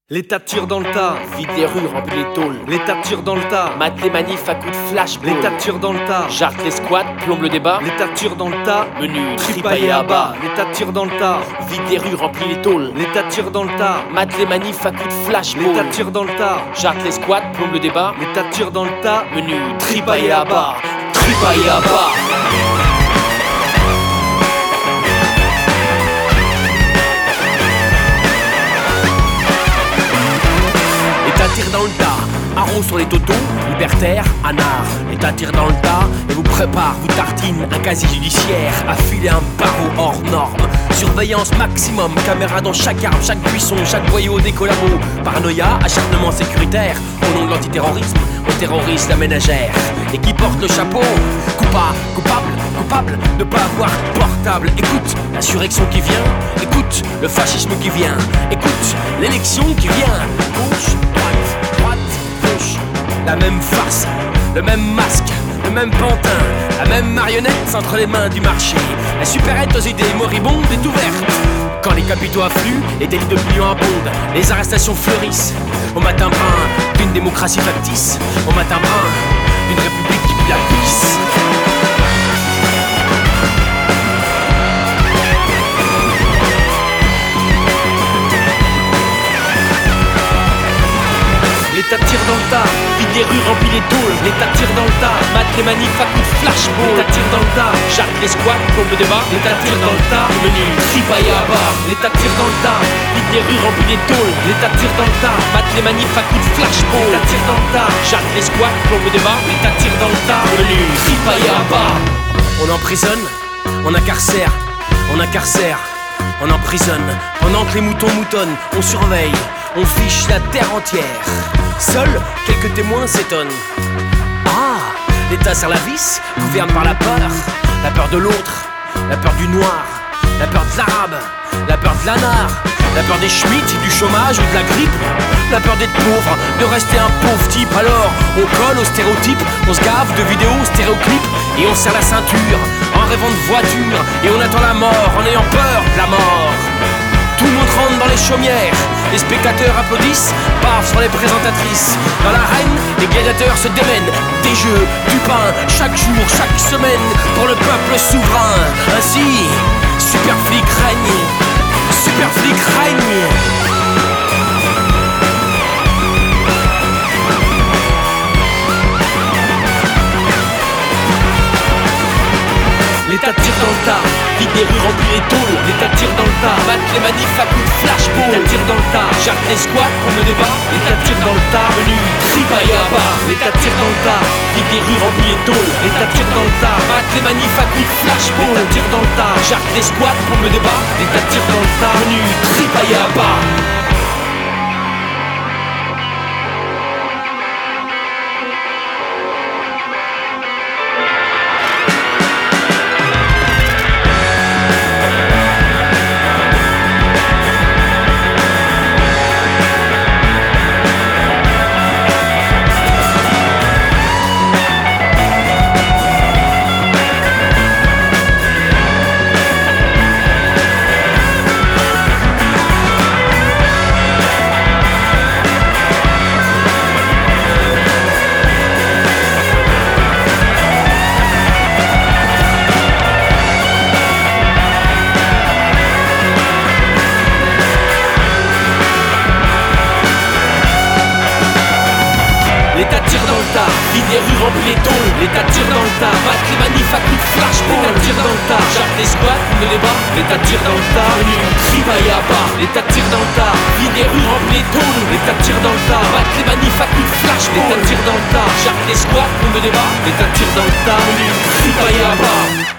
L'État tire dans le tas, vide les rues, remplit les tôles. l'État tire dans le tas, Mate les manifs à coups de flash. l'État tire dans le tas, Jarte les squats, plombe le débat. l'État tire dans le tas, Menu, tripaillé à bas, l'État tire dans le tas, Vide les rues, remplit les tôles. l'État tire dans le tas, Mate les manifs à coups de flash. l'État tire dans le tas, Jarte les squats, plombe le débat. l'État tire dans le tas, Menu, tripaillé à bas. tripaillé à bas. L'État tire dans le tas, haro sur les totos, libertaire, anard. L'État tire dans le tas et vous prépare, vous tartine un casier judiciaire, affiler un barreau hors norme. Surveillance maximum, caméra dans chaque arbre, chaque buisson, chaque boyau des collabos. Paranoïa, acharnement sécuritaire, au nom de l'antiterrorisme, on terrorise la ménagère. Et qui porte le chapeau, coupable de pas avoir portable. Écoute l'insurrection qui vient, écoute le fascisme qui vient, écoute l'élection qui vient. Gauche, droite, gauche, la même farce, le même masque, le même pantin, la même marionnette entre les mains du marché. La supérette aux idées moribondes est ouverte. Quand les capitaux affluent, les délits d'opinion abondent, les arrestations fleurissent. Au matin brun d'une démocratie factice, au matin brun d'une république qui pue la pisse. L'État tire dans le tas, Vide les rues, remplit les tôles. l'État tire dans le tas, Mate les manifs à coups de flashball. l'État tire dans le tas, Jarte les squats, plombe le débat. l'État tire dans le tas, Menu, tripaillé à bas. l'État tire dans le tas, Vide les rues, remplit les tôles. l'État tire dans le tas, Mate les manifs à coups de flashball. l'État tire dans le tas, Jarte les squats, plombe le débat. l'État tire dans le tas, Menu, tripaillé à bas. On emprisonne, on incarcère, on incarcère, on emprisonne. Pendant que les moutons moutonnent, on surveille, on fiche la terre entière. Seuls quelques témoins s'étonnent. Ah, l'État serre la vis, gouverne par la peur de l'autre, la peur du noir, la peur de l'arabe, la peur de l'anard, la peur des schmitts, du chômage ou de la grippe, la peur d'être pauvre, de rester un pauvre type. Alors on colle aux stéréotypes, on se gave de vidéos stéréoclips et on serre la ceinture en rêvant de voiture et on attend la mort en ayant peur de la mort. Tout le monde rentre dans les chaumières, les spectateurs applaudissent, partent sur les présentatrices. Dans l'arène, les gladiateurs se démènent, des jeux, du pain, chaque jour, chaque semaine, pour le peuple souverain. Ainsi, Superflic règne, Superflic règne. l'État tire dans le tas, Vide les rues, remplit les tôles. l'État tire dans le tas, Mate les manifs à coups de flashball. l'État tire dans le tas, Jarte les squats, pour le débat. l'État tire dans le tas, Menu, tripaillé à bas. l'État tire dans le tas, Vide les rues, remplit les tôles. l'État tire dans le tas, Mate les manifs à coups de flashball. l'État tire dans le tas, Jarte les squats, pour le débat. l'État tire dans le tas, Menu, tripaillé à bas. l'État tire dans le tas, Vide les rues, remplit les tôles. l'État tire dans le tas, Mate les manifs à coups de flashball. l'État tire dans le tas, Jarte les squats, pour le débat. l'État tire dans le tas, Menu, tripaillé à bas. l'État tire dans le tas, Vide les rues, remplit les tôles. l'État tire dans le tas, Mate les manifs à coups de flashball. l'État tire dans le tas, Jarte les squats, pour le débat. l'État tire dans le tas, Menu, tripaillé à bas.